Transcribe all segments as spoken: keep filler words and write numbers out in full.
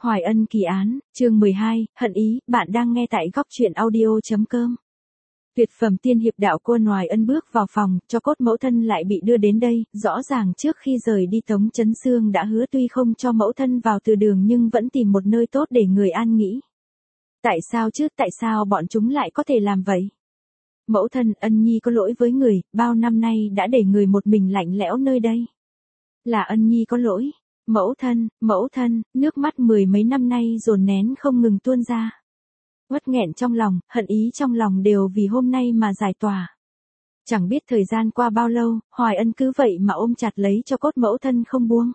Hoài Ân kỳ án, chương mười hai, hận ý, bạn đang nghe tại góc truyện audio.com. Tuyệt phẩm tiên hiệp đạo quân Hoài Ân bước vào phòng, cho cốt mẫu thân lại bị đưa đến đây, rõ ràng trước khi rời đi Tống Chấn Sương đã hứa tuy không cho mẫu thân vào từ đường nhưng vẫn tìm một nơi tốt để người an nghỉ. Tại sao chứ, tại sao bọn chúng lại có thể làm vậy? Mẫu thân, Ân Nhi có lỗi với người, bao năm nay đã để người một mình lạnh lẽo nơi đây. Là Ân Nhi có lỗi. Mẫu thân, mẫu thân, nước mắt mười mấy năm nay dồn nén không ngừng tuôn ra. Uất nghẹn trong lòng, hận ý trong lòng đều vì hôm nay mà giải tỏa. Chẳng biết thời gian qua bao lâu, Hoài Ân cứ vậy mà ôm chặt lấy cho cốt mẫu thân không buông.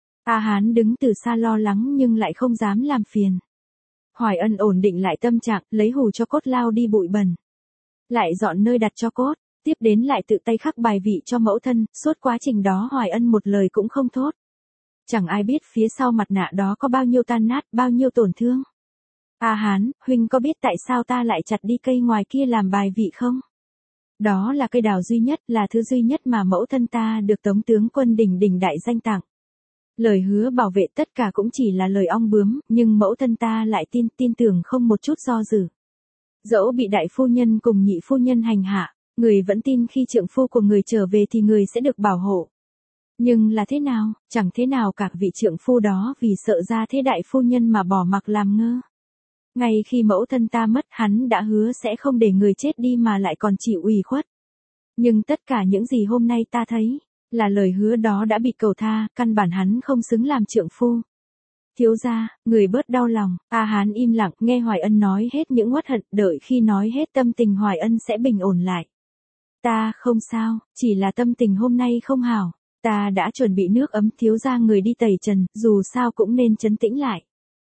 A Hán đứng từ xa lo lắng nhưng lại không dám làm phiền. Hoài Ân ổn định lại tâm trạng, lấy hù cho cốt lao đi bụi bẩn. Lại dọn nơi đặt cho cốt, tiếp đến lại tự tay khắc bài vị cho mẫu thân, suốt quá trình đó Hoài Ân một lời cũng không thốt. Chẳng ai biết phía sau mặt nạ đó có bao nhiêu tan nát, bao nhiêu tổn thương. A Hán, huynh có biết tại sao ta lại chặt đi cây ngoài kia làm bài vị không? Đó là cây đào duy nhất, là thứ duy nhất mà mẫu thân ta được Tống tướng quân đỉnh đỉnh đại danh tặng. Lời hứa bảo vệ tất cả cũng chỉ là lời ong bướm, nhưng mẫu thân ta lại tin, tin tưởng không một chút do dự. Dẫu bị đại phu nhân cùng nhị phu nhân hành hạ, người vẫn tin khi trượng phu của người trở về thì người sẽ được bảo hộ. Nhưng là thế nào, chẳng thế nào cả, vị trượng phu đó vì sợ ra thế đại phu nhân mà bỏ mặc làm ngơ. Ngay khi mẫu thân ta mất, hắn đã hứa sẽ không để người chết đi mà lại còn chịu ủy khuất. Nhưng tất cả những gì hôm nay ta thấy, là lời hứa đó đã bị cầu tha, căn bản hắn không xứng làm trượng phu. Thiếu gia, người bớt đau lòng. A Hán im lặng, nghe Hoài Ân nói hết những uất hận, đợi khi nói hết tâm tình Hoài Ân sẽ bình ổn lại. Ta không sao, chỉ là tâm tình hôm nay không hảo. Ta đã chuẩn bị nước ấm, thiếu gia người đi tẩy trần, dù sao cũng nên trấn tĩnh lại.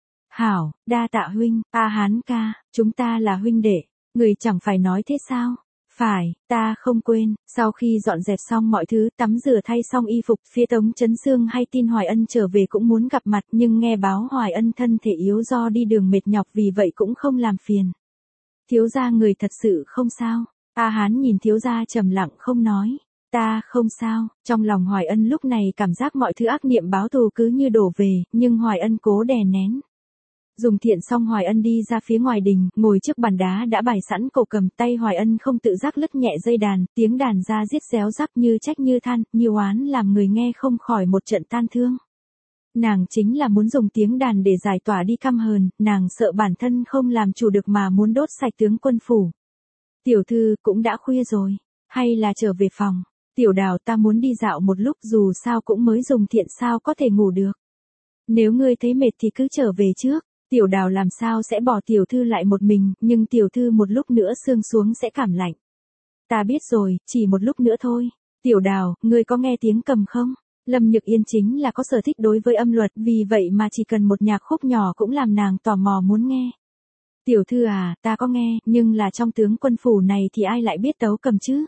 Hảo, đa tạ huynh. A Hán ca, chúng ta là huynh đệ, người chẳng phải nói thế sao? Phải, ta không quên. Sau khi dọn dẹp xong mọi thứ, tắm rửa thay xong y phục, phía Tống Chấn Sương hay tin Hoài Ân trở về cũng muốn gặp mặt, nhưng nghe báo Hoài Ân thân thể yếu do đi đường mệt nhọc, vì vậy cũng không làm phiền. Thiếu gia người thật sự không sao? A Hán nhìn thiếu gia trầm lặng không nói. Ta không sao. Trong lòng Hoài Ân lúc này cảm giác mọi thứ ác niệm báo thù cứ như đổ về, nhưng Hoài Ân cố đè nén. Dùng thiện xong Hoài Ân đi ra phía ngoài đình, ngồi trước bàn đá đã bày sẵn cổ cầm, tay Hoài Ân không tự giác lướt nhẹ dây đàn, tiếng đàn ra giết réo rắc như trách như than, như oán, làm người nghe không khỏi một trận tan thương. Nàng chính là muốn dùng tiếng đàn để giải tỏa đi căm hờn, nàng sợ bản thân không làm chủ được mà muốn đốt sạch tướng quân phủ. Tiểu thư, cũng đã khuya rồi, hay là trở về phòng? Tiểu Đào, ta muốn đi dạo một lúc, dù sao cũng mới dùng thiện sao có thể ngủ được. Nếu ngươi thấy mệt thì cứ trở về trước. Tiểu Đào làm sao sẽ bỏ tiểu thư lại một mình, nhưng tiểu thư một lúc nữa sương xuống sẽ cảm lạnh. Ta biết rồi, chỉ một lúc nữa thôi. Tiểu Đào, ngươi có nghe tiếng cầm không? Lâm Nhược Yên chính là có sở thích đối với âm luật, vì vậy mà chỉ cần một nhạc khúc nhỏ cũng làm nàng tò mò muốn nghe. Tiểu thư à, ta có nghe, nhưng là trong tướng quân phủ này thì ai lại biết tấu cầm chứ?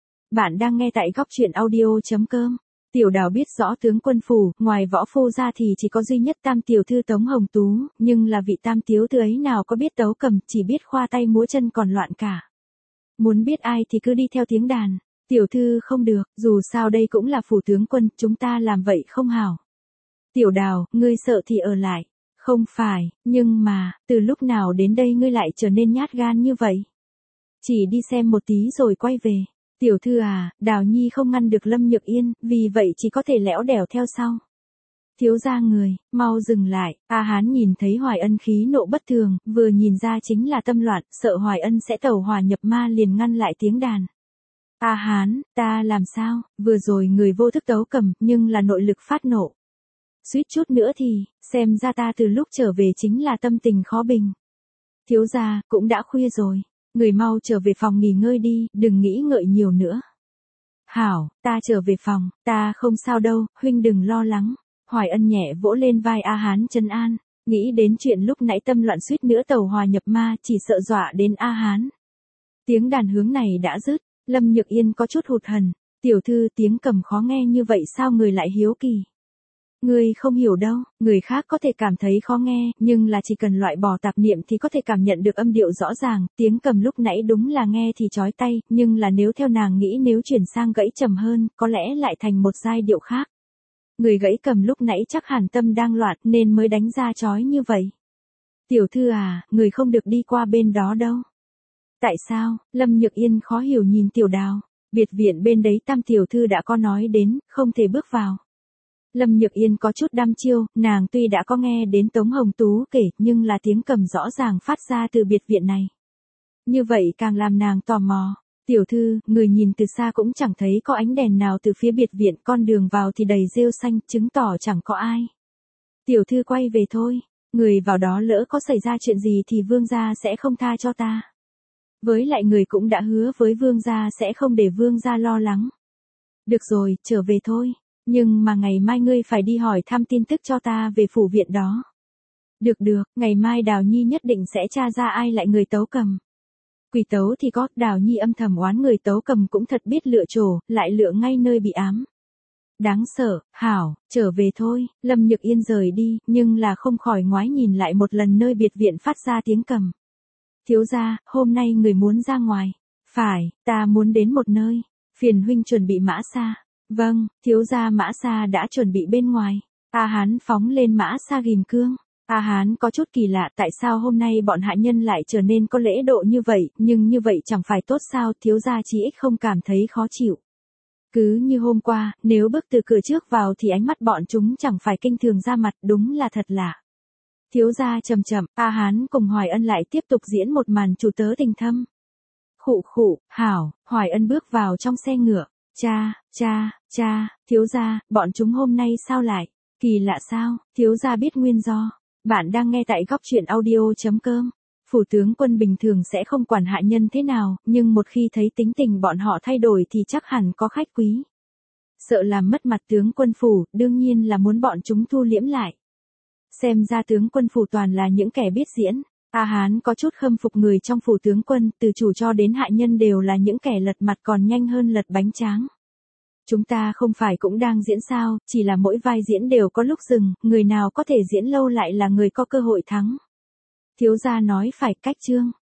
Bạn đang nghe tại góc truyện audio.com. Tiểu Đào biết rõ tướng quân phủ, ngoài võ phu ra thì chỉ có duy nhất tam tiểu thư Tống Hồng Tú, nhưng là vị tam tiểu thư ấy nào có biết tấu cầm, chỉ biết khoa tay múa chân còn loạn cả. Muốn biết ai thì cứ đi theo tiếng đàn. Tiểu thư không được, dù sao đây cũng là phủ tướng quân, chúng ta làm vậy không hảo. Tiểu Đào, ngươi sợ thì ở lại. Không phải, nhưng mà, từ lúc nào đến đây ngươi lại trở nên nhát gan như vậy? Chỉ đi xem một tí rồi quay về. Tiểu thư à, Đào Nhi không ngăn được Lâm Nhược Yên, vì vậy chỉ có thể lẽo đẻo theo sau. Thiếu gia người, mau dừng lại. A Hán nhìn thấy Hoài Ân khí nộ bất thường, vừa nhìn ra chính là tâm loạn, sợ Hoài Ân sẽ tẩu hỏa nhập ma liền ngăn lại tiếng đàn. A Hán, ta làm sao? Vừa rồi người vô thức tấu cầm, nhưng là nội lực phát nộ. Suýt chút nữa thì, xem ra ta từ lúc trở về chính là tâm tình khó bình. Thiếu gia, cũng đã khuya rồi. Người mau trở về phòng nghỉ ngơi đi, đừng nghĩ ngợi nhiều nữa. Hảo, ta trở về phòng, ta không sao đâu, huynh đừng lo lắng. Hoài Ân nhẹ vỗ lên vai A Hán trấn an, nghĩ đến chuyện lúc nãy tâm loạn suýt nữa tẩu hỏa nhập ma, chỉ sợ dọa đến A Hán. Tiếng đàn hướng này đã dứt, Lâm Nhược Yên có chút hụt hẫng. Tiểu thư, tiếng cầm khó nghe như vậy sao người lại hiếu kỳ? Ngươi không hiểu đâu, người khác có thể cảm thấy khó nghe, nhưng là chỉ cần loại bỏ tạp niệm thì có thể cảm nhận được âm điệu rõ ràng, tiếng cầm lúc nãy đúng là nghe thì chói tai, nhưng là nếu theo nàng nghĩ nếu chuyển sang gãy trầm hơn, có lẽ lại thành một giai điệu khác. Người gãy cầm lúc nãy chắc hàn tâm đang loạn nên mới đánh ra chói như vậy. Tiểu thư à, người không được đi qua bên đó đâu. Tại sao? Lâm Nhược Yên khó hiểu nhìn Tiểu Đào. Biệt viện bên đấy Tam tiểu thư đã có nói đến, không thể bước vào. Lâm Nhược Yên có chút đăm chiêu, nàng tuy đã có nghe đến Tống Hồng Tú kể nhưng là tiếng cầm rõ ràng phát ra từ biệt viện này. Như vậy càng làm nàng tò mò. Tiểu thư, người nhìn từ xa cũng chẳng thấy có ánh đèn nào từ phía biệt viện, con đường vào thì đầy rêu xanh, chứng tỏ chẳng có ai. Tiểu thư quay về thôi, người vào đó lỡ có xảy ra chuyện gì thì vương gia sẽ không tha cho ta. Với lại người cũng đã hứa với vương gia sẽ không để vương gia lo lắng. Được rồi, trở về thôi, nhưng mà ngày mai ngươi phải đi hỏi thăm tin tức cho ta về phủ viện đó. Được được, ngày mai Đào Nhi nhất định sẽ tra ra ai lại người Tấu Cầm. Quỷ tấu thì có, Đào Nhi âm thầm oán người Tấu Cầm cũng thật biết lựa trổ, lại lựa ngay nơi bị ám. Đáng sợ, hảo, trở về thôi, Lâm Nhược Yên rời đi, nhưng là không khỏi ngoái nhìn lại một lần nơi biệt viện phát ra tiếng cầm. Thiếu gia, hôm nay người muốn ra ngoài. Phải, ta muốn đến một nơi. Phiền huynh chuẩn bị mã xa. Vâng, thiếu gia mã xa đã chuẩn bị bên ngoài. A Hán phóng lên mã xa ghim cương. A Hán có chút kỳ lạ tại sao hôm nay bọn hạ nhân lại trở nên có lễ độ như vậy, nhưng như vậy chẳng phải tốt sao, thiếu gia chí ít không cảm thấy khó chịu. Cứ như hôm qua, nếu bước từ cửa trước vào thì ánh mắt bọn chúng chẳng phải kinh thường ra mặt, đúng là thật lạ. Thiếu gia chậm chậm, A Hán cùng Hoài Ân lại tiếp tục diễn một màn chủ tớ tình thâm. Khụ khụ, hảo, Hoài Ân bước vào trong xe ngựa. Cha, cha, cha, thiếu gia, bọn chúng hôm nay sao lại? Kỳ lạ sao? Thiếu gia biết nguyên do. Bạn đang nghe tại góc truyện audio chấm com. Phủ tướng quân bình thường sẽ không quản hạ nhân thế nào, nhưng một khi thấy tính tình bọn họ thay đổi thì chắc hẳn có khách quý. Sợ làm mất mặt tướng quân phủ, đương nhiên là muốn bọn chúng thu liễm lại. Xem ra tướng quân phủ toàn là những kẻ biết diễn. A Hán có chút khâm phục người trong phủ tướng quân, từ chủ cho đến hạ nhân đều là những kẻ lật mặt còn nhanh hơn lật bánh tráng. Chúng ta không phải cũng đang diễn sao, chỉ là mỗi vai diễn đều có lúc dừng, người nào có thể diễn lâu lại là người có cơ hội thắng. Thiếu gia nói phải, cách chương.